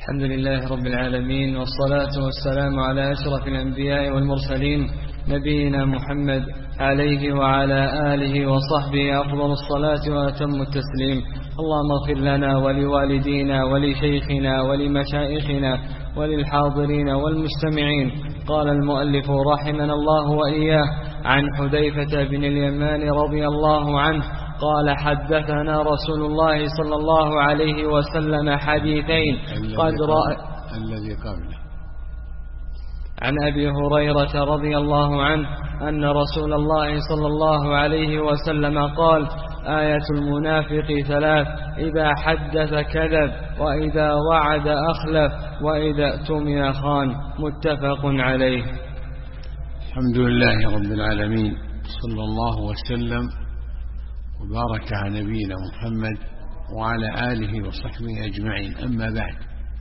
الحمد لله رب العالمين، والصلاة والسلام على أشرف الأنبياء والمرسلين نبينا محمد عليه وعلى آله وصحبه أفضل الصلاة وأتم التسليم. اللهم اغفر لنا ولوالدينا ولشيخنا ولمشايخنا وللحاضرين والمستمعين. قال المؤلف رحمنا الله وإياه عن حذيفة بن اليمان رضي الله عنه قال: حدثنا رسول الله صلى الله عليه وسلم حديثين قد رأى الذي قبله عن أبي هريرة رضي الله عنه أن رسول الله صلى الله عليه وسلم قال: آية المنافق ثلاث: إذا حدث كذب، وإذا وعد أخلف، وإذا اؤتمن خان. متفق عليه. الحمد لله رب العالمين، صلى الله وسلم وبارك على نبينا محمد وعلى آله وصحبه أجمعين. أما بعد،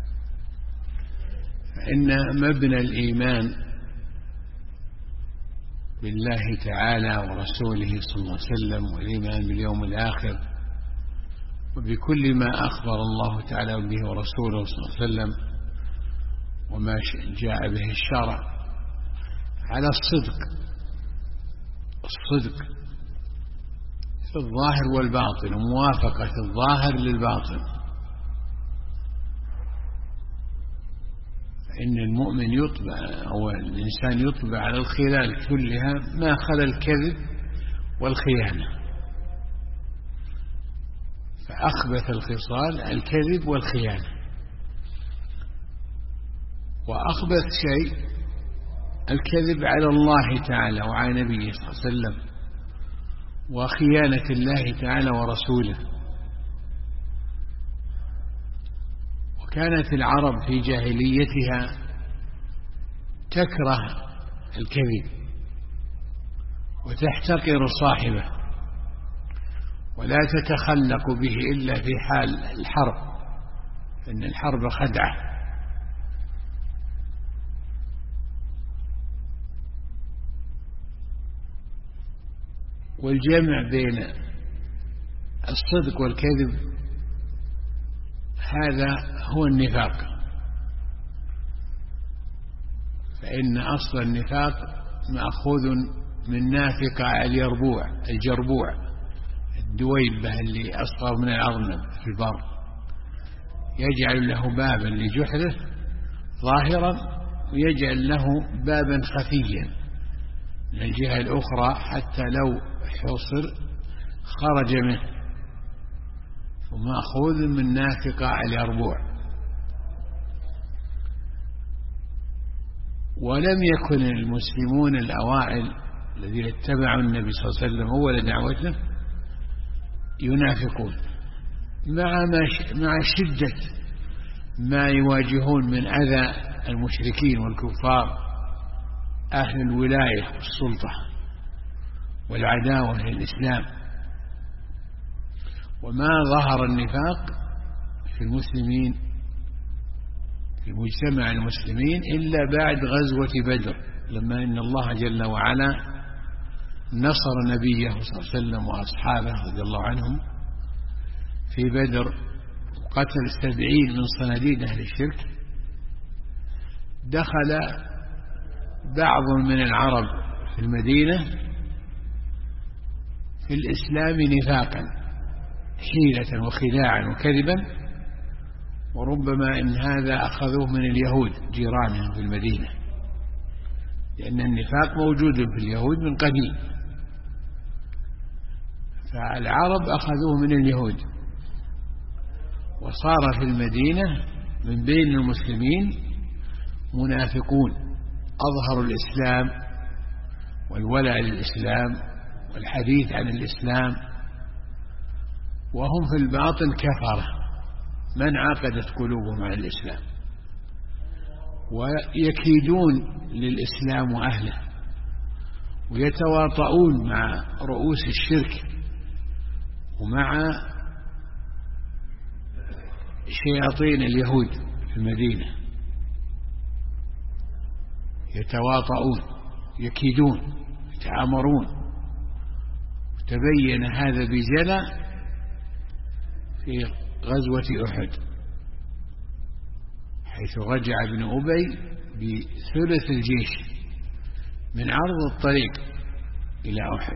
فإن مبنى الإيمان بالله تعالى ورسوله صلى الله عليه وسلم والإيمان باليوم الآخر وبكل ما أخبر الله تعالى به ورسوله صلى الله عليه وسلم وما جاء به الشرع على الصدق في الظاهر والباطن، وموافقة الظاهر للباطن. فإن المؤمن يطبع أو الإنسان يطبع على الخلال كلها ما خلا الكذب والخيانة، فأخبث الخصال الكذب والخيانة، وأخبث شيء الكذب على الله تعالى وعلى نبيه صلى الله عليه وسلم، وخيانة الله تعالى ورسوله. وكانت العرب في جاهليتها تكره الكذب وتحتقر صاحبه ولا تتخلق به إلا في حال الحرب، فإن الحرب خدعة. والجمع بين الصدق والكذب هذا هو النفاق، فإن أصل النفاق مأخوذ من نافق الجربوع الدويبة اللي أصغر من الأرنب في البر، يجعل له بابا لجحره ظاهرا ويجعل له بابا خفيا من الجهة الأخرى حتى لو حصر خرج منه، ومأخوذ من نافق اليربوع. ولم يكن المسلمون الأوائل الذين اتبعوا النبي صلى الله عليه وسلم أول دعوته ينافقون مع شدة ما يواجهون من أذى المشركين والكفار أهل الولاية والسلطة والعداوة للإسلام. وما ظهر النفاق في المسلمين في مجتمع المسلمين إلا بعد غزوة بدر، لما إن الله جل وعلا نصر نبيه صلى الله عليه وسلم وأصحابه رضي الله عنهم في بدر، وقتل 70 من صناديد أهل الشرك. دخل بعض من العرب في المدينة في الإسلام نفاقا، حيلة وخداعا وكذبا، وربما إن هذا أخذوه من اليهود جيرانهم في المدينة، لأن النفاق موجود في اليهود من قديم، فالعرب أخذوه من اليهود، وصار في المدينة من بين المسلمين منافقون أظهروا الإسلام والولاء للإسلام والحديث عن الإسلام، وهم في الباطن كفرة من عقدت قلوبهم على الإسلام، ويكيدون للإسلام وأهله، ويتواطؤون مع رؤوس الشرك ومع شياطين اليهود في المدينة، يتواطؤون يكيدون يتآمرون. تبين هذا بجلى في غزوة أحد، حيث رجع ابن أبي بثلث الجيش من عرض الطريق إلى أحد،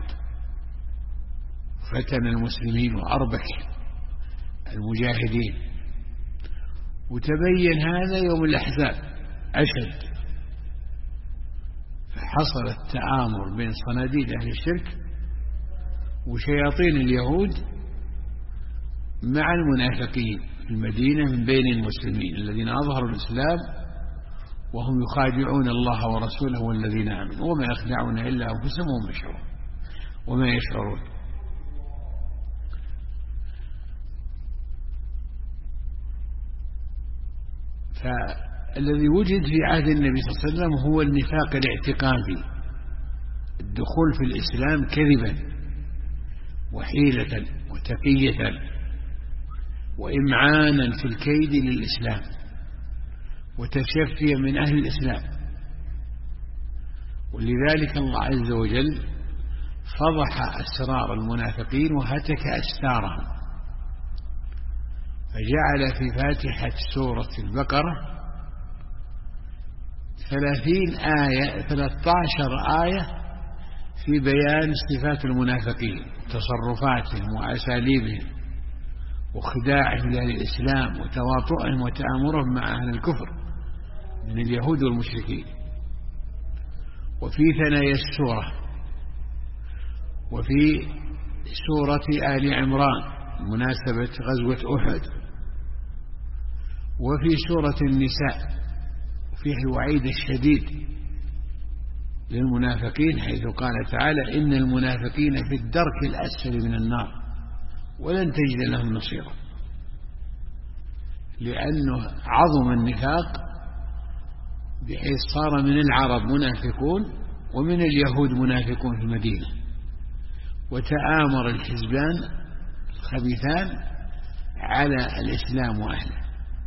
فتن المسلمين وأربك المجاهدين. وتبين هذا يوم الأحزاب أشد، فحصل التآمر بين صناديد أهل الشرك وشياطين اليهود مع المنافقين في المدينة من بين المسلمين الذين أظهروا الإسلام وهم يخادعون الله ورسوله والذين آمنوا وما يخدعون إلا أنفسهم وما يشعرون. فالذي وجد في عهد النبي صلى الله عليه وسلم هو النفاق الاعتقادي، الدخول في الإسلام كذبا وحيلة وتقية وإمعانا في الكيد للإسلام وتشفيا من أهل الإسلام. ولذلك الله عز وجل فضح أسرار المنافقين وهتك أستارهم، فجعل في فاتحة سورة البقرة 13 آية في بيان صفات المنافقين، تصرفاتهم وأساليبهم وخداعهم لأهل الإسلام وتواطؤهم وتآمرهم مع أهل الكفر من اليهود والمشركين. وفي ثنايا السورة وفي سورة آل عمران مناسبة غزوة أحد، وفي سورة النساء فيه الوعيد الشديد للمنافقين حيث قال تعالى إن المنافقين في الدرك الأسفل من النار ولن تجد لهم نصيرا، لأنه عظم النفاق بحيث صار من العرب منافقون ومن اليهود منافقون في المدينة، وتآمر الحزبان الخبيثان على الإسلام وأهله.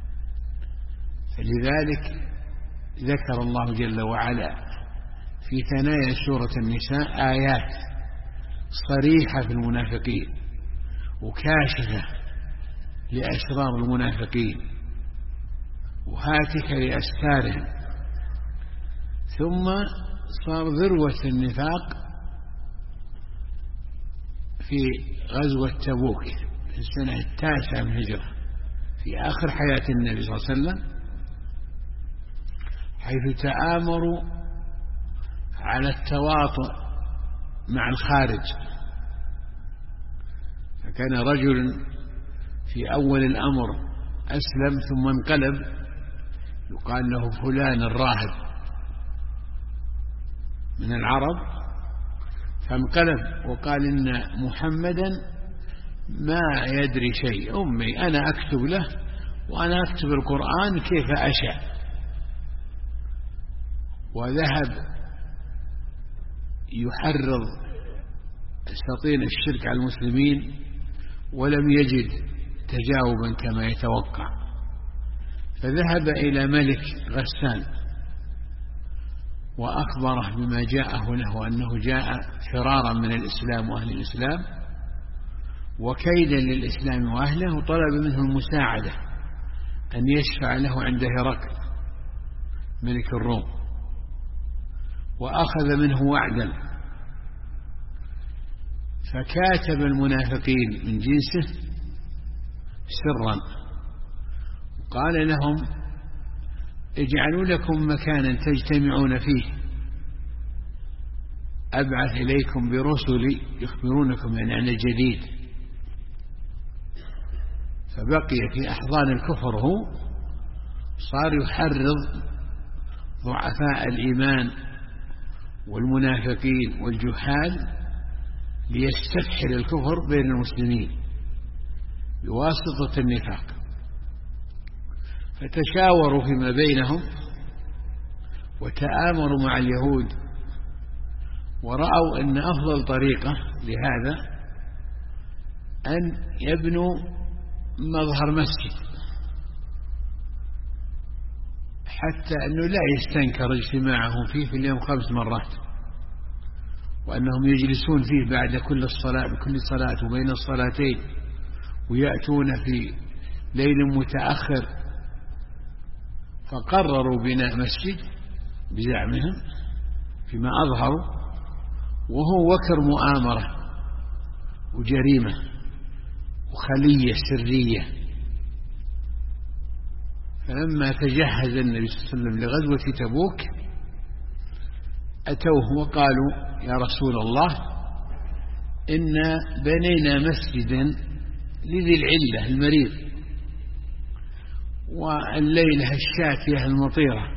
فلذلك ذكر الله جل وعلا في ثنايا سورة النساء آيات صريحة في المنافقين وكاشفة لأسرار المنافقين وهاتكة لأستارهم. ثم صار ذروة النفاق في غزوة تبوك في السنة 9 من الهجرة في آخر حياة النبي صلى الله عليه وسلم، حيث تآمروا على التواطؤ مع الخارج. فكان رجل في أول الأمر أسلم ثم انقلب يقال له فلان الراهب من العرب، فانقلب وقال إن محمدا ما يدري شيء، أمي أنا أكتب له وأنا أكتب القرآن كيف أشاء. وذهب يحرض سطين الشرك على المسلمين ولم يجد تجاوبا كما يتوقع، فذهب إلى ملك غسان وأخبره بما جاءه له أنه جاء فرارا من الإسلام وأهل الإسلام وكيدا للإسلام وأهله، وطلب منه المساعدة أن يشفع له عند هرقل ملك الروم، وأخذ منه وعدا. فكاتب المنافقين من جنسه سرا قال لهم اجعلوا لكم مكانا تجتمعون فيه أبعث إليكم برسلي يخبرونكم عن الجديد. فبقي في أحضان الكفر، هو صار يحرض ضعفاء الإيمان والمنافقين والجحال ليستفحل الكفر بين المسلمين بواسطة النفاق. فتشاوروا فيما بينهم وتآمروا مع اليهود، ورأوا أن أفضل طريقة لهذا أن يبنوا مظهر مسجد حتى أنه لا يستنكر اجتماعهم فيه في اليوم 5 مرات، وأنهم يجلسون فيه بعد كل صلاة وبين الصلاتين، ويأتون في ليل متأخر فقرروا بناء مسجد بزعمهم فيما أظهروا، وهو وكر مؤامرة وجريمة وخلية سرية. فلما تجهز النبي صلى الله عليه وسلم لغزوة تبوك أتوه وقالوا: يا رسول الله، إن بنينا مسجدا لذي العلة المريض، والليلة الشاتية المطيرة،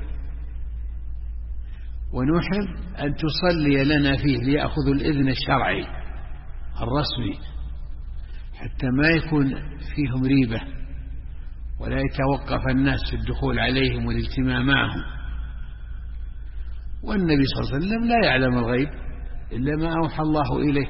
ونحب أن تصلي لنا فيه ليأخذ الإذن الشرعي الرسمي حتى ما يكون فيهم ريبة ولا يتوقف الناس في الدخول عليهم والاجتماع معهم. والنبي صلى الله عليه وسلم لا يعلم الغيب إلا ما أوحى الله إليه.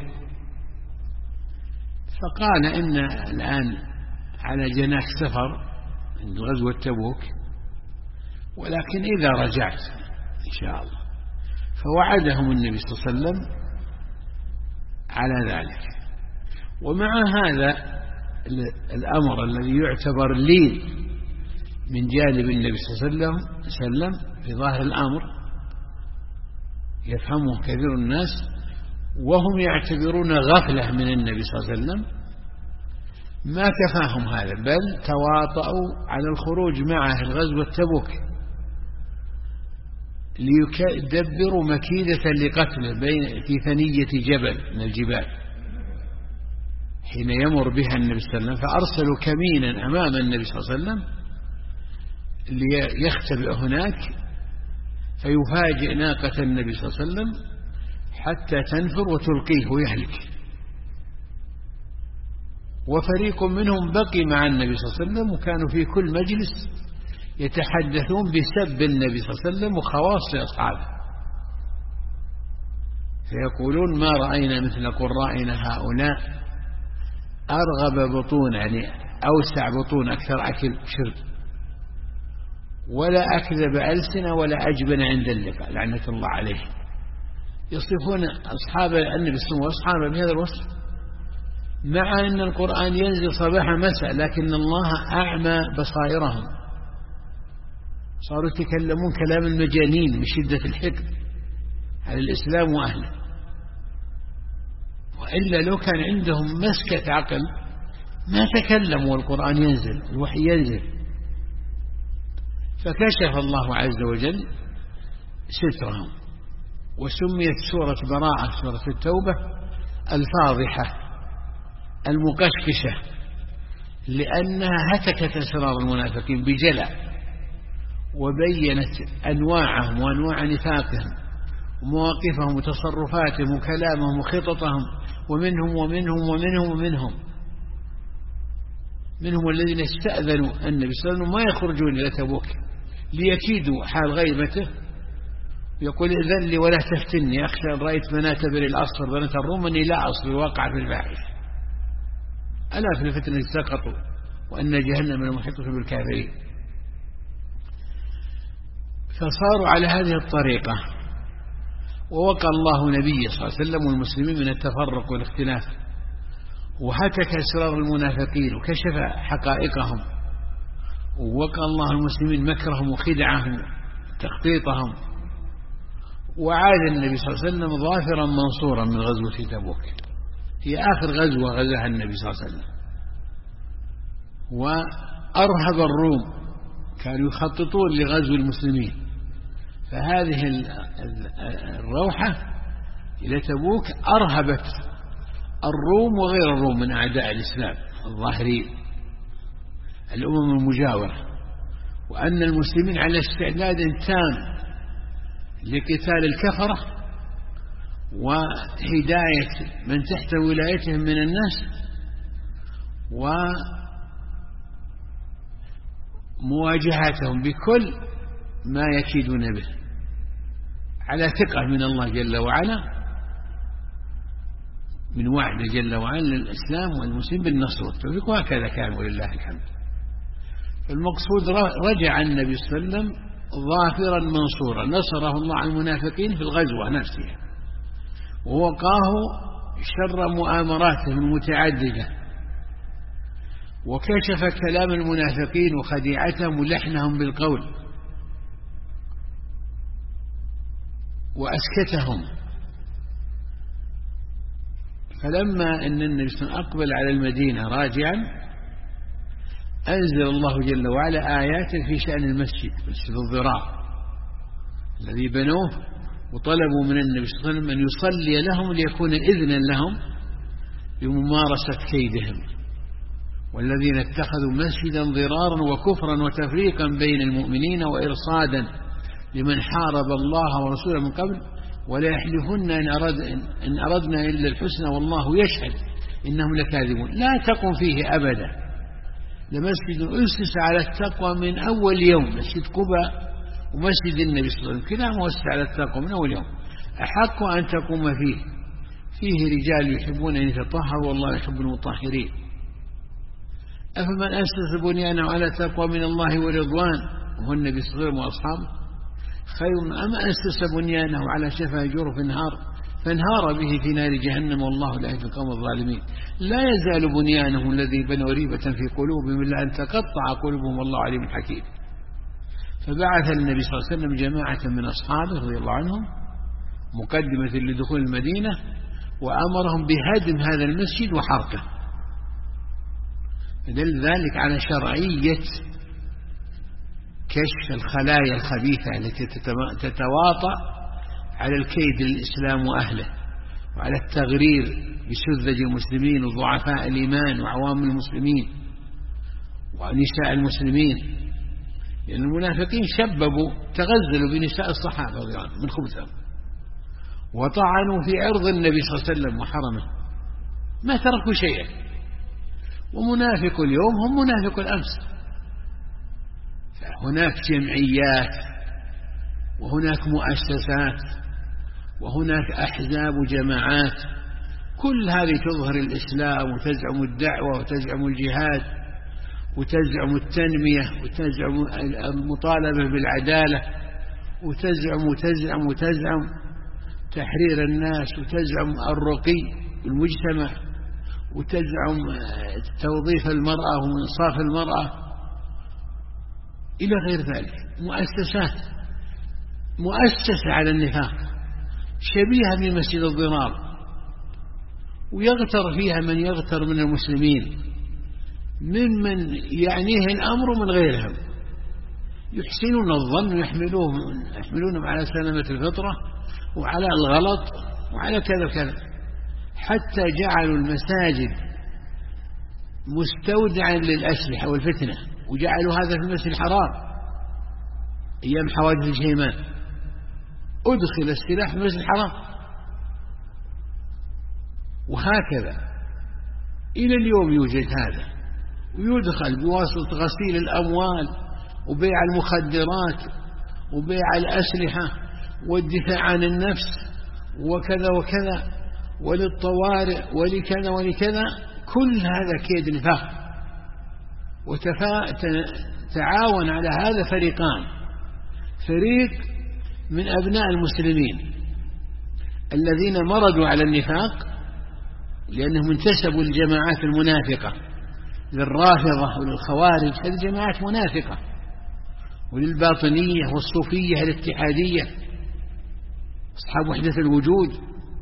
فقال: إن الآن على جناح سفر عند غزوة تبوك، ولكن إذا رجعت إن شاء الله. فوعدهم النبي صلى الله عليه وسلم على ذلك. ومع هذا الأمر الذي يعتبر لين من جانب النبي صلى الله عليه وسلم في ظاهر الأمر يفهمه كثير الناس، وهم يعتبرون غفلة من النبي صلى الله عليه وسلم، ما كفاهم هذا، بل تواطؤوا على الخروج معه الغزوة تبوك ليدبروا مكيدة لقتله في ثنية جبل من الجبال حين يمر بها النبي صلى الله عليه وسلم. فأرسلوا كمينا أمام النبي صلى الله عليه وسلم ليختبئ هناك فيفاجئ ناقة النبي صلى الله عليه وسلم حتى تنفر وتلقيه ويهلك. وفريق منهم بقي مع النبي صلى الله عليه وسلم، وكانوا في كل مجلس يتحدثون بسب النبي صلى الله عليه وسلم وخواص أصحابه، فيقولون: ما رأينا مثل قرائنا هؤلاء، أرغب بطون، يعني أوسع بطون، أكثر أكل شرب، ولا أكذب ألسنة، ولا أجبن عند اللقاء، لعنة الله عليه. يصفون أصحاب النبي صلى الله عليه وسلم وأصحابه بهذا الوصف، مع أن القرآن ينزل صباح مساء، لكن الله أعمى بصائرهم، صاروا يتكلمون كلام المجانين من شدة الحقد على الإسلام وأهله. وإلا لو كان عندهم مسكة عقل ما تكلموا والقرآن ينزل، الوحي ينزل. فكشف الله عز وجل سترهم، وسميت سورة براءة سورة التوبة الفاضحة المقشقشة، لأنها هتكت أسرار المنافقين بجلع، وبينت أنواعهم وأنواع نفاقهم ومواقفهم وتصرفاتهم وكلامهم وخططهم، ومنهم ومنهم ومنهم ومنهم منهم الذين استأذنوا النبي صلى الله عليه وسلم ما يخرجون إلى تبوك ليكيدوا حال غيبته، يقول: إذن لي ولا تفتني، أخشى أن رأيت منات بني الأصفر بنات الروم أني لا أصل وقع في الفاحشة. ألا في الفتنة سقطوا وأن جهنم لمحيطة بالكافرين. فصاروا على هذه الطريقة، ووقى الله نبيه صلى الله عليه وسلم والمسلمين من التفرق والاختلاف، وهتك أسرار المنافقين وكشف حقائقهم، ووقى الله المسلمين مكرهم وخدعهم تخطيطهم، وعاد النبي صلى الله عليه وسلم ظافرا منصورا من غزوة تبوك. هي آخر غزوة غزاها النبي صلى الله عليه وسلم. وأرهب الروم، كانوا يخططون لغزو المسلمين، فهذه الروحة إلى تبوك أرهبت الروم وغير الروم من أعداء الإسلام الظاهرين، الأمم المجاورة، وأن المسلمين على استعداد تام لقتال الكفرة وهداية من تحت ولايتهم من الناس، ومواجهتهم بكل ما يكيدون به، على ثقة من الله جل وعلا، من وعد جل وعلا للإسلام والمسلمين بالنصر والتوفيق، وهكذا كان ولله الحمد. فالمقصود رجع النبي صلى الله عليه وسلم ظافرا منصورا، نصره الله على المنافقين في الغزوة نفسها، ووقاه شر مؤامراتهم المتعددة، وكشف كلام المنافقين وخديعتهم ولحنهم بالقول وأسكتهم. فلما أن النبي صلى الله عليه وسلم أقبل على المدينة راجعا أنزل الله جل وعلا آيات في شأن المسجد، مسجد الضرار الذي بنوه، وطلبوا من النبي صلى الله عليه وسلم أن يصلي لهم ليكون إذنا لهم بممارسة كيدهم. والذين اتخذوا مسجدا ضرارا وكفرا وتفريقا بين المؤمنين وإرصادا لمن حارب الله ورسوله من قبل ولا يحلفن إن أردنا إلا الحسنى والله يشهد إنهم لكاذبون. لا تقم فيه أبدا، لمسجد أسس على التقوى من أول يوم، مسجد قباء ومسجد النبي صلى الله عليه وسلم كلاهما مؤسس على التقوى من أول يوم، أحق أن تقوم فيه رجال يحبون أن يتطهروا والله يحب المطهرين. أفمن أسس بنيانه على تقوى من الله ورضوان وهو النبي صلى الله عليه وسلم وأصحابه خير أم أسس بنيانه على شفا جرف فانهار به في نار جهنم والله لا يهدي القوم الظالمين. لا يزال بنيانهم الذي بنوا ريبة في قلوبهم إلا أن تقطع قلوبهم والله عليم حكيم. فبعث النبي صلى الله عليه وسلم جماعة من أصحابه رضي الله عنهم مقدمة لدخول المدينة وأمرهم بهدم هذا المسجد وحرقه. فدل ذلك على شرعية كشف الخلايا الخبيثة التي تتواطأ على الكيد للإسلام وأهله وعلى التغرير بسذج المسلمين وضعفاء الإيمان وعوام المسلمين ونساء المسلمين. لأن المنافقين شببوا تغزلوا بنساء الصحابة رضي الله عنهم من خبثهم وطعنوا في عرض النبي صلى الله عليه وسلم وحرمه، ما تركوا شيئا. ومنافق اليوم هم منافق الأمس. هناك جمعيات وهناك مؤسسات وهناك أحزاب وجماعات كل هذه تظهر الإسلام وتزعم الدعوة وتزعم الجهاد وتزعم التنمية وتزعم المطالبة بالعدالة وتزعم تحرير الناس وتزعم الرقي بالمجتمع وتزعم توظيف المرأة وإنصاف المرأة إلى غير ذلك. مؤسسة على النفاق شبيهة بمسجد الضرار، ويغتر فيها من يغتر من المسلمين ممن يعنيه الأمر من غيرهم، يحسنون الظن ويحملونهم على سلامة الفطرة وعلى الغلط وعلى كذا حتى جعلوا المساجد مستودعا للأسلحة والفتنة، وجعلوا هذا في المسجد الحرام أيام حوادث الجيمان أدخل السلاح في المسجد الحرام، وهكذا إلى اليوم يوجد هذا، ويدخل بواسطة غسيل الأموال وبيع المخدرات وبيع الأسلحة والدفاع عن النفس وكذا وللطوارئ ولكذا كل هذا كيد نفاق. وتعاون على هذا فريقان، فريق من أبناء المسلمين الذين مرضوا على النفاق لأنهم انتسبوا للجماعات المنافقة، للرافضة وللخوارج، هذه جماعات منافقة، وللباطنية والصوفية الاتحادية أصحاب وحدة الوجود،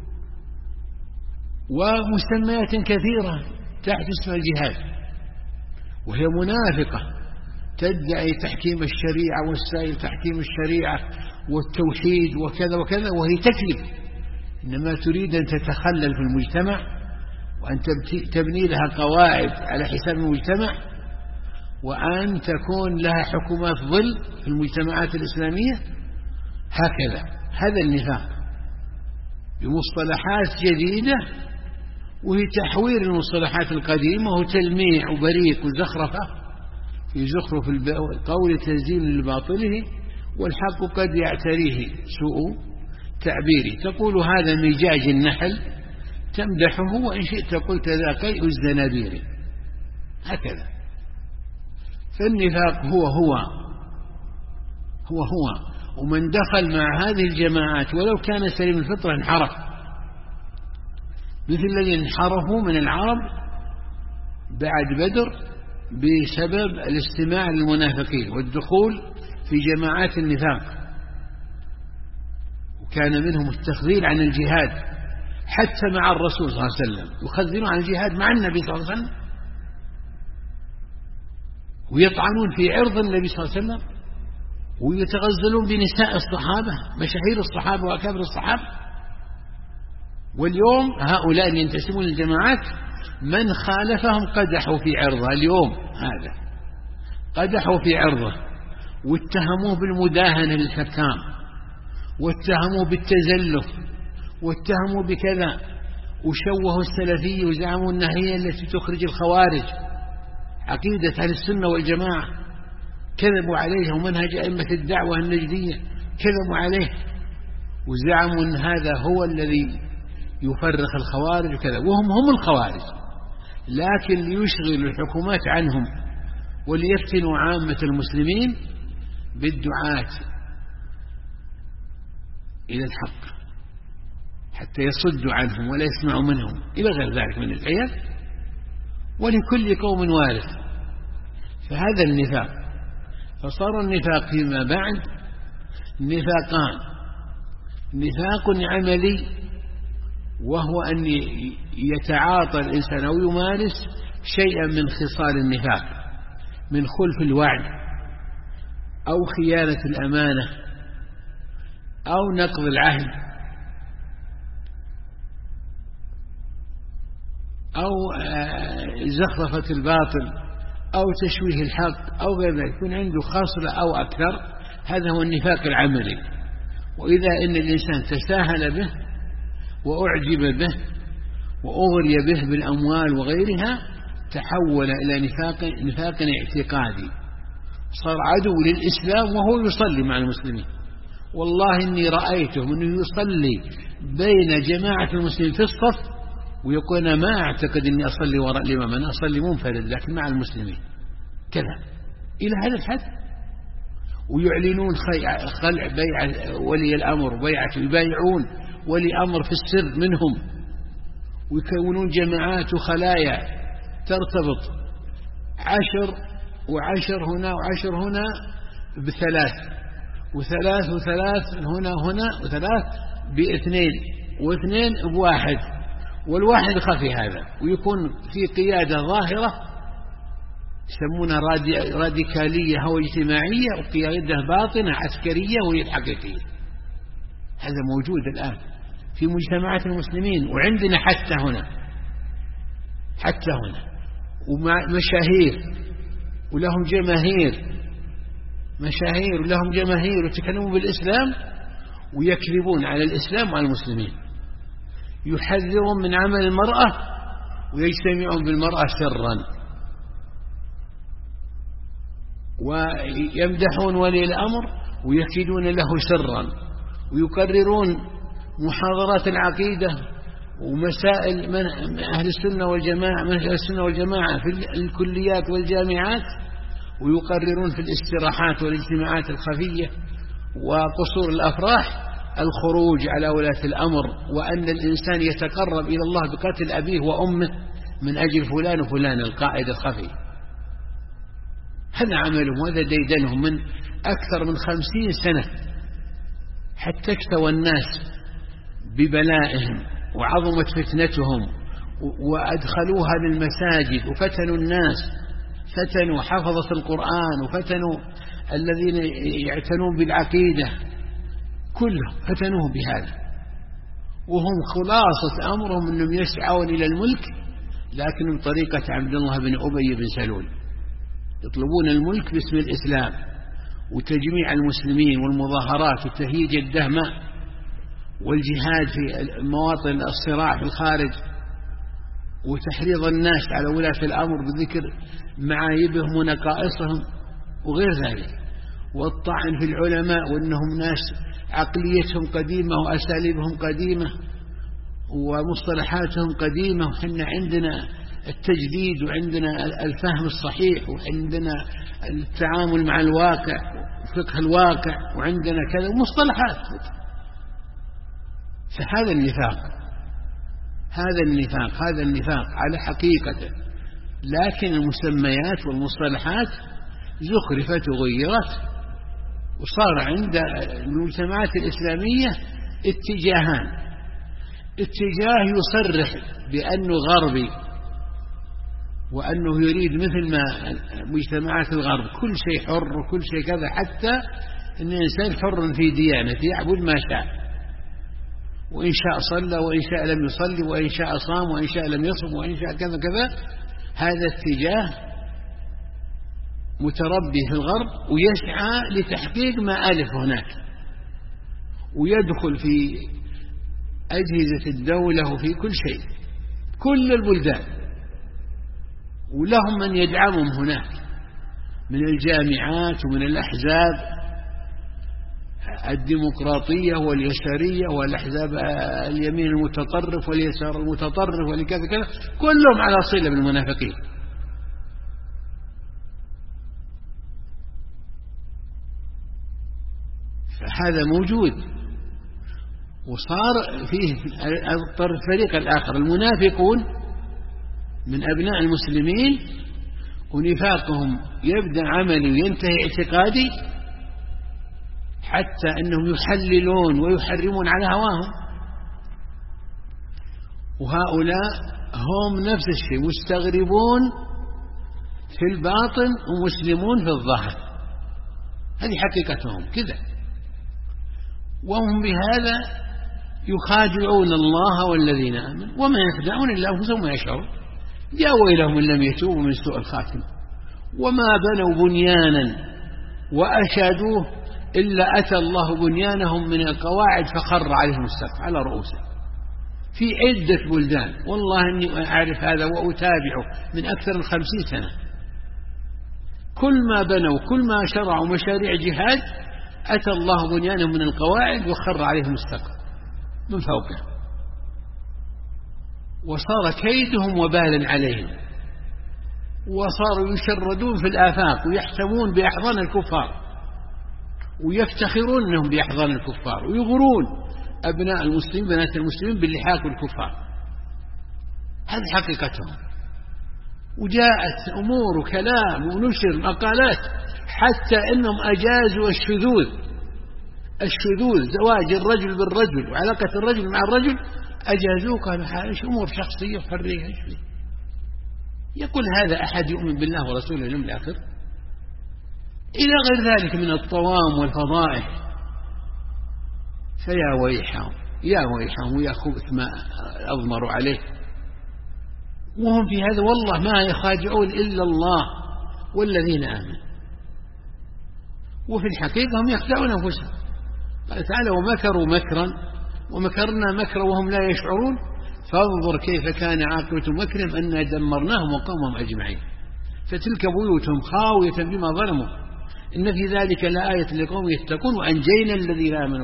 ومسميات كثيرة تحت اسم الجهاد، وهي منافقة تدعي تحكيم الشريعة والسائل تحكيم الشريعة والتوحيد وكذا وهي تكذب، إنما تريد أن تتخلل في المجتمع وأن تبني لها قواعد على حساب المجتمع وأن تكون لها حكومات ظل في المجتمعات الإسلامية. هذا النفاق بمصطلحات جديدة، وهي تحوير المصطلحات القديمة وتلميع وبريق وزخرفة في زخرف القول تنزيل لباطله، والحق قد يعتريه سوء تعبيره. تقول هذا مجاج النحل تمدحه، وإن شئت قلت ذا قيء الزنابير. هكذا. فالنفاق هو ومن دخل مع هذه الجماعات ولو كان سليم الفطرة انحرف، مثل الذين انحرفوا من العرب بعد بدر بسبب الاستماع للمنافقين والدخول في جماعات النفاق، كان منهم التخذيل عن الجهاد حتى مع الرسول صلى الله عليه وسلم، يخذلون عن الجهاد مع النبي صلى الله عليه وسلم، ويطعنون في عرض النبي صلى الله عليه وسلم، ويتغزلون بنساء الصحابة مشاهير الصحابة وأكابر الصحابة. واليوم هؤلاء اللي ينتسبون للجماعات من خالفهم قدحوا في عرضه. اليوم هذا قدحوا في عرضه واتهموه بالمداهنة للحكام، واتهموه بالتزلف، واتهموا بكذا، وشوهوا السلفية وزعموا أنها هي التي تخرج الخوارج، عقيدة أهل السنة والجماعة. كذبوا عليه ومنهج أئمة الدعوة النجدية، كذبوا عليه وزعموا أن هذا هو الذي يفرخ الخوارج وكذا، وهم هم الخوارج، لكن ليشغلوا الحكومات عنهم وليفتنوا عامة المسلمين بالدعاة إلى الحق حتى يصدوا عنهم ولا يسمعوا منهم إلى غير ذلك من الحيل. ولكل قوم وارث. فهذا النفاق. فصار النفاق فيما بعد نفاقان: نفاق عملي وهو أن يتعاطى الإنسان أو يمارس شيئا من خصال النفاق من خلف الوعد أو خيانة الأمانة أو نقض العهد أو زخرفة الباطل أو تشويه الحق أو غير ذلك، يكون عنده خاصلة أو أكثر. هذا هو النفاق العملي. وإذا إن الإنسان تساهل به وأعجب به وأغري به بالأموال وغيرها تحول إلى نفاق اعتقادي، صار عدو للإسلام وهو يصلي مع المسلمين. والله إني رأيته أنه يصلي بين جماعة المسلمين في الصف ويقول أنا ما أعتقد أني أصلي وراء الإمام، أنا أصلي منفرد لكن مع المسلمين كذا، إلى هذا الحد. ويعلنون خلع بيع ولي الأمر وبيعته، يبايعون ولي أمر في السر منهم، ويكونون جماعات وخلايا ترتبط 10 و10 هنا و10 هنا ب3 و3 و3 هنا و3 ب2 و2 ب1، والواحد خفي هذا، ويكون في قيادة ظاهرة يسمونها راديكالية أو اجتماعية، وقيادة باطنة عسكرية وهي الحقيقية. هذا موجود الآن في مجتمعات المسلمين، وعندنا حتى هنا ومشاهير ولهم جماهير ويتكلمون بالإسلام ويكذبون على الإسلام وعلى المسلمين، يحذرون من عمل المرأة ويجتمعون بالمرأة سرا، ويمدحون ولي الأمر ويكيدون له سرا، ويكررون محاضرات العقيدة ومسائل من أهل السنة والجماعة في الكليات والجامعات، ويقررون في الاستراحات والاجتماعات الخفية وقصور الأفراح الخروج على ولاة الأمر، وأن الإنسان يتقرب إلى الله بقتل أبيه وأمه من أجل فلان وفلان القائد الخفي. هذا عملهم وهذا ديدنهم من أكثر من 50 سنة، حتى اكتوى الناس ببلائهم وعظمت فتنتهم وأدخلوها للمساجد وفتنوا الناس، فتنوا حفظة القرآن وفتنوا الذين يعتنون بالعقيدة، كلهم فتنوه بهذا. وهم خلاصة أمرهم أنهم يسعون إلى الملك، لكن بطريقة عبد الله بن أبي بن سلول، يطلبون الملك باسم الإسلام وتجميع المسلمين والمظاهرات وتهييج الدهماء والجهاد في مواطن الصراع في الخارج، وتحريض الناس على ولاة الأمر بذكر معايبهم ونقائصهم وغير ذلك، والطعن في العلماء وأنهم ناس عقليتهم قديمة وأساليبهم قديمة ومصطلحاتهم قديمة، وحنا عندنا التجديد وعندنا الفهم الصحيح وعندنا التعامل مع الواقع وفقه الواقع وعندنا كذا مصطلحات. فهذا النفاق على حقيقته، لكن المسميات والمصطلحات زخرفت وغيرت، وصار عند المجتمعات الإسلامية اتجاهان: اتجاه يصرح بأنه غربي وأنه يريد مثل ما مجتمعات الغرب كل شيء حر وكل شيء كذا، حتى أن الإنسان حر في ديانته يعبد ما شاء، وإن شاء صلى وإن شاء لم يصلي، وإن شاء صام وإن شاء لم يصم، وإن شاء كذا كذا. هذا اتجاه متربي في الغرب ويسعى لتحقيق ما ألف هناك، ويدخل في أجهزة الدولة وفي كل شيء، كل البلدان، ولهم من يدعمهم هناك من الجامعات ومن الأحزاب الديمقراطية واليسارية والأحزاب اليمين المتطرف واليسار المتطرف ولكذا كذا، كلهم على صلة بالمنافقين. فهذا موجود. وصار فيه الفريق الآخر المنافقون من أبناء المسلمين، ونفاقهم يبدأ عملي وينتهي اعتقادي، حتى أنهم يحللون ويحرمون على هواهم. وهؤلاء هم نفس الشيء، مستغربون في الباطن ومسلمون في الظاهر، هذه حقيقتهم كذا. وهم بهذا يخادعون الله والذين آمنوا وما يخدعون إلا أنفسهم وما يشعرون. يا ويلهم إن لم يتوبوا من سوء الخاتمة، وما بنوا بنيانا وأشادوه إلا أتى الله بنيانهم من القواعد فخر عليهم السقف على رؤوسهم، في عدة بلدان. والله أني أعرف هذا وأتابعه من أكثر من 50 سنة. كل ما بنوا كل ما شرعوا مشاريع جهاد أتى الله بنيانهم من القواعد وخر عليهم السقف من فوقه، وصار كيدهم وبالا عليهم، وصاروا يشردون في الآفاق ويحتمون بأحضان الكفار ويفتخرون أنهم بأحضان الكفار، ويغرون أبناء المسلمين بنات المسلمين باللحاق الكفار. هذه حقيقتهم. وجاءت أمور وكلام ونشر مقالات حتى أنهم أجازوا الشذوذ زواج الرجل بالرجل وعلاقة الرجل مع الرجل، أجازوه. قالوا هذه أمور شخصية وحرية. يقول هذا أحد يؤمن بالله ورسوله واليوم الآخر؟ إلى غير ذلك من الطوام والفضائح. فيا ويحهم يا ويحهم ويا خبث ما أضمروا عليه. وهم في هذا والله ما يخادعون إلا الله والذين آمنوا، وفي الحقيقة هم يخدعون أنفسهم. قال تعالى: ومكروا مكرا ومكرنا مكرا وهم لا يشعرون فانظر كيف كان عاقبة مكرهم أنا دمرناهم وقومهم أجمعين فتلك بيوتهم خاوية بما ظلموا إن في ذلك لآية لقوم يتقون وأنجينا الذين آمنوا.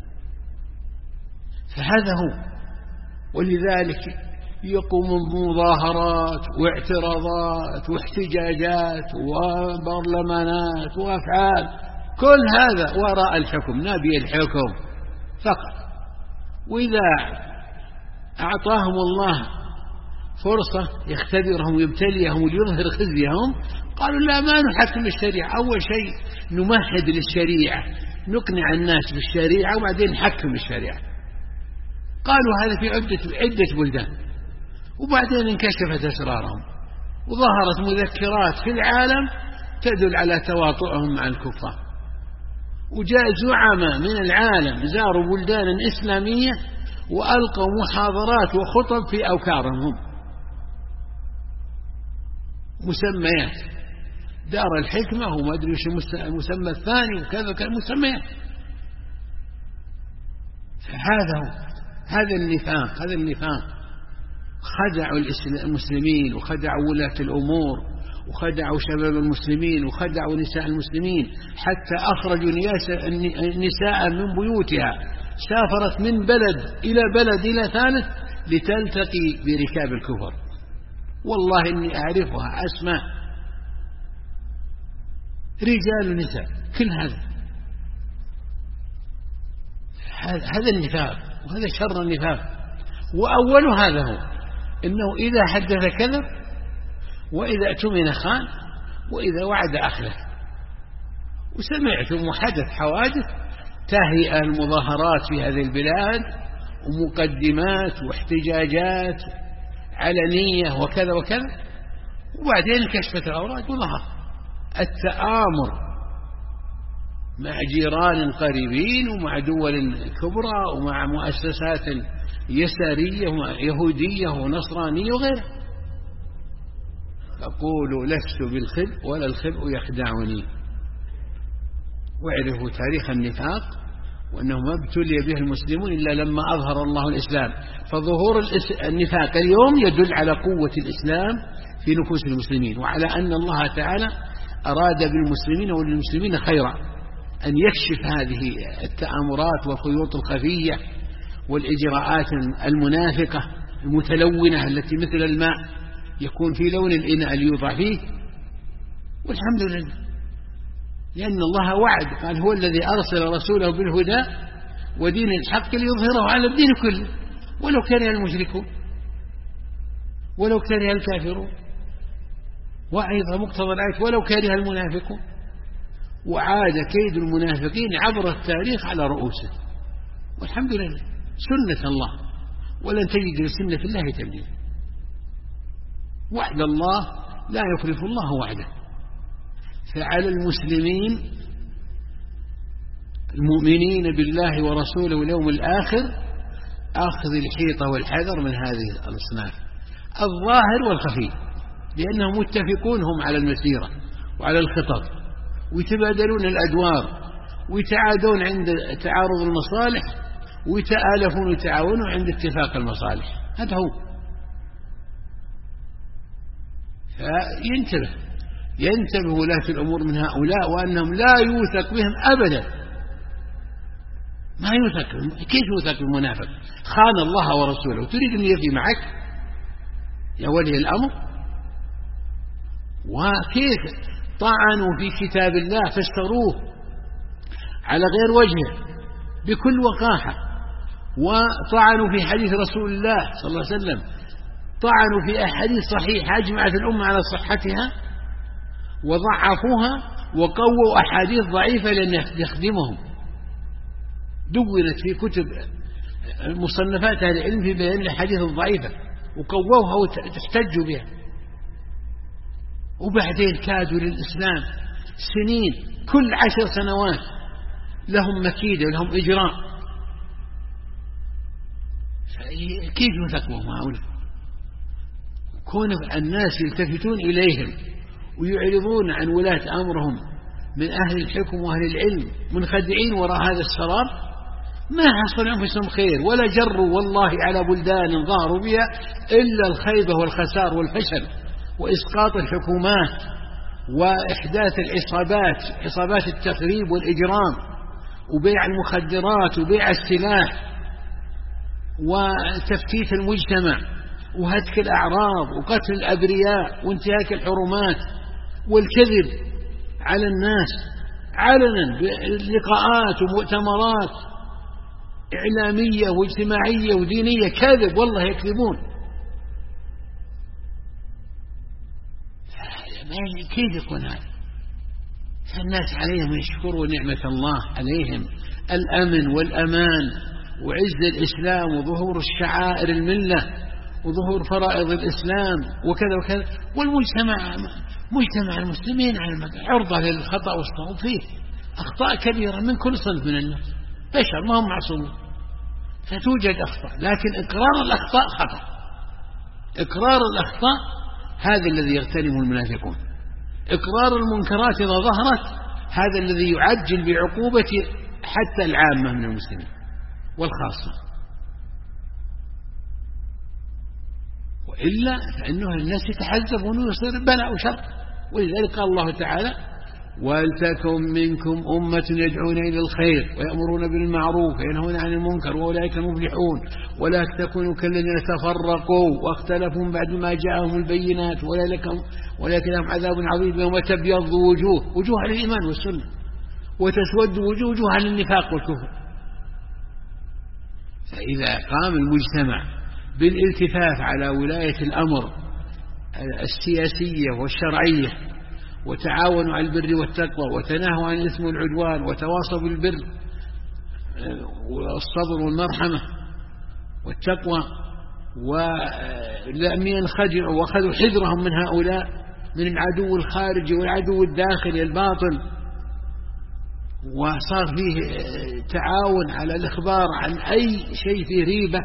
فهذا هو. ولذلك يقوم مظاهرات واعتراضات واحتجاجات وبرلمانات وأفعال، كل هذا وراء الحكم، نبي الحكم فقط. وإذا أعطاهم الله فرصة يختبرهم ويبتليهم ويظهر خزيهم قالوا لا ما نحكم الشريعة. أول شيء نمهد للشريعة، نقنع الناس بالشريعة وبعدين نحكم الشريعة. قالوا هذا في عدة بلدان، وبعدين انكشفت أسرارهم وظهرت مذكرات في العالم تدل على تواطؤهم مع الكفار. وجاء زعماء من العالم زاروا بلدانا إسلامية وألقوا محاضرات وخطب في أوكارهم، مسميات دار الحكمة وما أدري وش المسمى الثاني وكذا مسميات. هذا النفاق خدعوا المسلمين وخدعوا ولاة الأمور وخدعوا شباب المسلمين وخدعوا نساء المسلمين، حتى أخرجوا نساء من بيوتها سافرت من بلد إلى ثالث لتلتقي بركاب الكفر. والله إني أعرفها أسماء، رجال ونساء، كل هذا النفاق، وهذا شر النفاق. وأول هذا هو إنه إذا حدث كذب، وإذا اؤتمن خان، وإذا وعد أخلف. وسمعتم وحدث حوادث تهيئة المظاهرات في هذه البلاد ومقدمات واحتجاجات علنية وكذا وكذا، وبعدين كشفت الأوراق وظهر التآمر مع جيران قريبين ومع دول كبرى ومع مؤسسات يسارية ويهودية ونصرانية وغيرها. أقول لست بالخلق ولا الخلق يخدعني. واعرفوا تاريخ النفاق وأنه ما ابتلي به المسلمون إلا لما أظهر الله الإسلام. فظهور النفاق اليوم يدل على قوة الإسلام في نفوس المسلمين، وعلى أن الله تعالى أراد بالمسلمين وللمسلمين خيرا، أن يكشف هذه التآمرات والخيوط الخفية والإجراءات المنافقة المتلونة التي مثل الماء يكون في لون الإناء ليوضع فيه. والحمد لله، لأن الله وعد قال هو الذي أرسل رسوله بالهدى ودين الحق ليظهره على الدين كله ولو كره المشركون ولو كره الكافرون، وأيضا مقتضى الآية ولو كره المنافقون. وعاد كيد المنافقين عبر التاريخ على رؤوسه، والحمد لله سنة الله، ولن تجد لسنة الله تبديلا. وعد الله لا يخلف الله وعده. فعلى المسلمين المؤمنين بالله ورسوله واليوم الآخر أخذ الحيطة والحذر من هذه الأصناف الظاهر والخفي، لأنهم متفقون هم على المسيرة وعلى الخطط، ويتبادلون الأدوار ويتعادون عند تعارض المصالح، ويتآلفون ويتعاونون عند اتفاق المصالح. هذا هو. ينتبه ولاة الأمور من هؤلاء، وأنهم لا يوثق بهم أبدا. ما يوثق. كيف يوثق المنافق؟ خان الله ورسوله تريد أن يفي معك يا ولي الأمر؟ وكيف طعنوا في كتاب الله فاستروه على غير وجهه بكل وقاحة، وطعنوا في حديث رسول الله صلى الله عليه وسلم، طعنوا في أحاديث صحيحة أجمعت الأمة على صحتها وضعفوها، وقووا أحاديث ضعيفة لأن يخدمهم. دونت في كتب مصنفات أهل العلم في بيان الأحاديث الضعيفة وقووها وتحتجوا بها. وبعدين كادوا للإسلام سنين، كل 10 سنوات لهم مكيدة لهم إجراء. كيف يثقوا هؤلاء؟ كون الناس يلتفتون إليهم ويعرضون عن ولاة أمرهم من أهل الحكم وأهل العلم منخدعين وراء هذا السراب، ما حصل أنفسهم خير ولا جروا والله على بلدان ظهروا بها إلا الخيبة والخسار والفشل وإسقاط الحكومات وإحداث العصابات، عصابات التخريب والإجرام وبيع المخدرات وبيع السلاح وتفتيت المجتمع وهتك الأعراض وقتل الأبرياء وانتهاك الحرمات والكذب على الناس علنا بلقاءات ومؤتمرات إعلامية واجتماعية ودينية. كذب والله يكذبون. كيف يكون هذا؟ فالناس عليهم يشكروا نعمة الله عليهم، الأمن والأمان وعز الإسلام وظهور الشعائر الملة وظهور فرائض الإسلام وكذا وكذا. مجتمع المسلمين على عرضة للخطأ والصواب، فيه أخطاء كبيرة من كل صنف من الناس، بشر ما هم معصومون، فتوجد أخطاء، لكن إقرار الأخطاء خطأ. إقرار الأخطاء هذا الذي يغتنمه المنافقون. إقرار المنكرات إذا ظهرت هذا الذي يعجل بعقوبة حتى العامة من المسلمين والخاصة، وإلا فإنه الناس يتحزبون ويصير بلاء وشر. ولذلك قال الله تعالى: ولتكن منكم أمة يدعون إلى الخير ويأمرون بالمعروف وينهون عن المنكر وأولئك المفلحون ولا تكونوا كالذين تفرقوا واختلفوا من بعد ما جاءهم البينات أولئك لهم عذاب عظيم يوم تبيض وجوه على الإيمان والسنة وتسود وجوه على النفاق والكفر. فإذا قام المجتمع بالالتفاف على ولاية الأمر السياسية والشرعية وتعاونوا على البر والتقوى وتناهوا عن الإثم والعدوان وتواصوا بالبر والصبر والمرحمة والتقوى، ولم ينخدعوا وأخذوا حذرهم من هؤلاء، من العدو الخارجي والعدو الداخلي الباطن، وصار فيه تعاون على الإخبار عن أي شيء فيه ريبة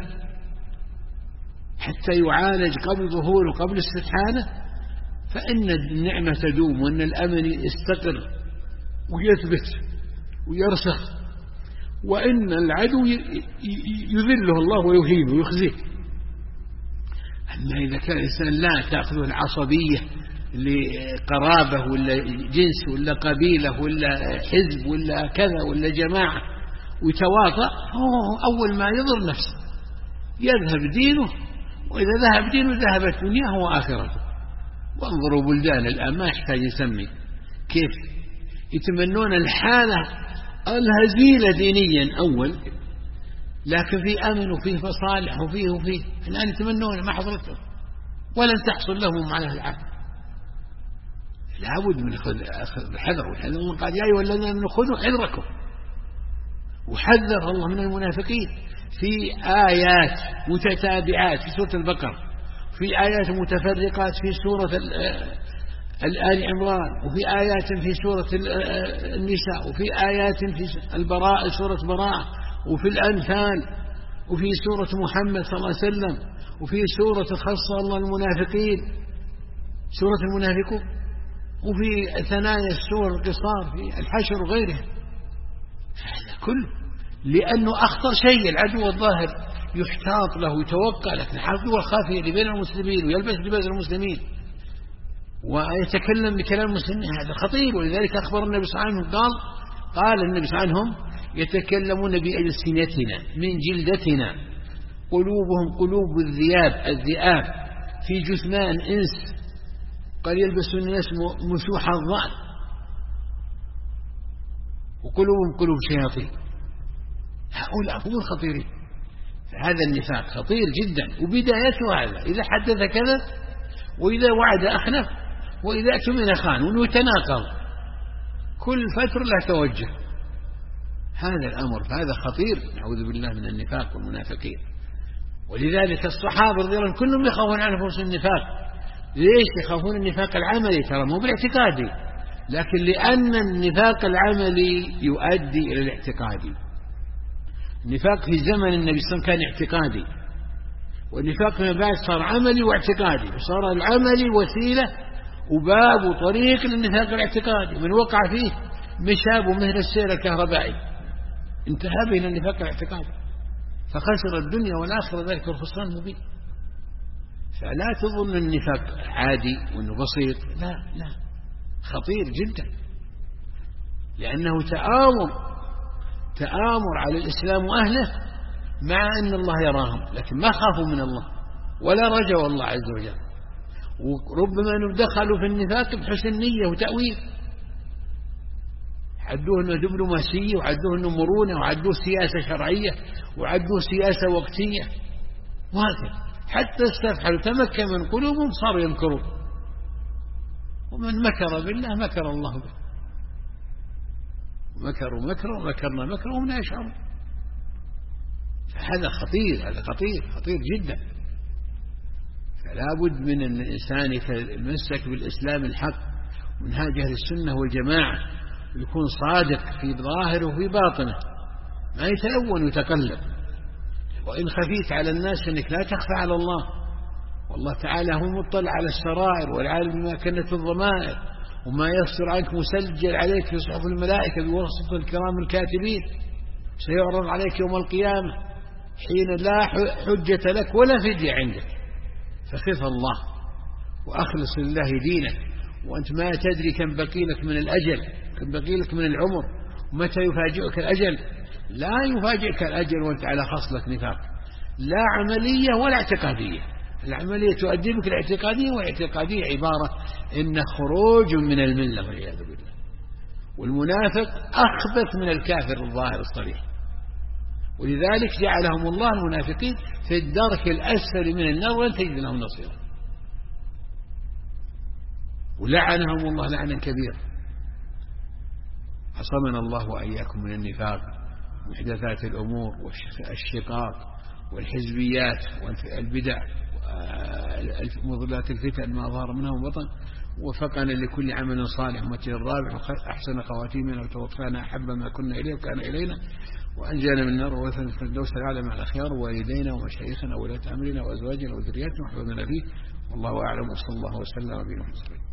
حتى يعالج قبل ظهوره وقبل استفحانه، فإن النعمة تدوم وأن الأمن يستقر ويثبت ويرسخ، وإن العدو يذله الله ويهينه ويخزيه. أما إذا كان الإنسان لا تأخذه العصبية لقرابة ولا جنس ولا قبيلة ولا حزب ولا كذا ولا جماعة ويتواطأ، أول ما يضر نفسه يذهب دينه، وإذا ذهب دينه ذهبت دنياه وآخرته. وانظروا بلدان الآن ما يحتاج يسمي كيف يتمنون الحالة الهزيلة دينيا أول، لكن في أمن وفيه مصالح وفيه الآن يتمنون ما حضرته ولن تحصل لهم على العالم. لابد من الحذر، والحذر من قال يا أيها الذين آمنوا خذوا حذركم، وحذر الله من المنافقين في آيات متتابعات في سورة البقرة، في آيات متفرقات في سورة آل عمران، وفي آيات في سورة النساء، وفي آيات في البراءة سورة براءة، وفي الأنفال، وفي سورة محمد صلى الله عليه وسلم، وفي سورة خص الله المنافقين سورة المنافقون، وفي ثنايا السور القصار في الحشر وغيرها. هذا كله لأنه أخطر شيء العدو الظاهر يحتاط له ويتوقع، لكن العدو الخافي اللي بين المسلمين ويلبس لباس المسلمين ويتكلم بكلام المسلمين هذا خطير. ولذلك أخبر النبي صلى الله عليه وسلم قال النبي صلى الله عليه وسلم يتكلمون بألسنتنا من جلدتنا، قلوبهم قلوب الذئاب في جثمان إنس، قال يلبس الناس مسوح الظأن، وقلوبهم قلوب شياطين. هؤلاء هم الخطيرين. فهذا النفاق خطير جدا، وبدايته هذا إذا حدث كذب، وإذا وعد أخلف، وإذا اؤتمن خان، ويتناقض كل فترة لا توجه. هذا الأمر فهذا خطير، نعوذ بالله من النفاق والمنافقين. ولذلك الصحابة رضي الله عنهم كلهم يخافون عن أنفسهم النفاق. ليش يخافون النفاق العملي؟ ترى مو بالاعتقادي، لكن لأن النفاق العملي يؤدي إلى الاعتقادي. النفاق في زمن النبي صلى الله عليه وسلم كان اعتقادي، والنفاق فيما بعد صار عملي واعتقادي، وصار العملي وسيلة وباب وطريق للنفاق الاعتقادي. من وقع فيه مشاب ومهر السير الكهربائي، انتهى به إلى النفاق الاعتقادي، فخسر الدنيا والآخرة، ذلك الخسران المبين. فلا تظن النفاق عادي وأنه بسيط، لا خطير جدا، لأنه تآمر على الإسلام وأهله، مع أن الله يراهم لكن ما خافوا من الله ولا رجوا الله عز وجل. وربما دخلوا في النفاق بحسن نية وتأويل، عدوه أنه دبلوماسية، وعدوه أنه مرونة، وعدوه سياسة شرعية، وعدوه سياسة وقتية، وهكذا حتى استفحلوا تمكن من قلوبهم صاروا يمكرون. ومن مكر بالله مكر الله به، مكروا مكرا ومكرنا مكرا وهم لا يشعرون. فهذا خطير، هذا خطير جدا. فلا بد من أن الإنسان يتمسك بالإسلام الحق ومنهاج أهل السنة والجماعة، ويكون صادق في ظاهره وفي باطنه، ما يتلون ويتقلب. وإن خفيت على الناس أنك لا تخفى على الله، والله تعالى هو مطلع على السرائر والعالم بما كانت الضمائر، وما يصدر عنك مسجل عليك في صحف الملائكة بواسطة الكرام الكاتبين، سيعرض عليك يوم القيامة حين لا حجة لك ولا فدية عندك. فخف الله وأخلص لله دينك، وأنت ما تدري كم بقي لك من الأجل، كم بقي لك من العمر، ومتى يفاجئك الأجل. لا يفاجئك الأجل وأنت على خصلك نفاق، لا عملية ولا اعتقادية. العملية تؤدي بك الاعتقادية، والاعتقادية عبارة إن خروج من الملة والعياذ بالله. والمنافق أخبث من الكافر الظاهر الصريح، ولذلك جعلهم الله المنافقين في الدرك الأسفل من النار ولن تجد لهم نصيرا، ولعنهم الله لعنا كبيرا. عصمنا الله وإياكم من النفاق، محدثات الأمور والشقاق والحزبيات والبدع مضلات الفتن ما ظهر منها وبطن، وفقنا لكل عمل صالح ومتى الرابع أحسن خواتيمنا وتوفانا أحب ما كنا إليه وكان إلينا، وأنجانا من النار ووثنا في الفردوس الأعلى مع الأخيار، ووالدينا ومشايخنا وولاة أمرنا وأزواجنا وذرياتنا وحفظنا فيه. والله أعلم، وصلى الله وسلم وبارك.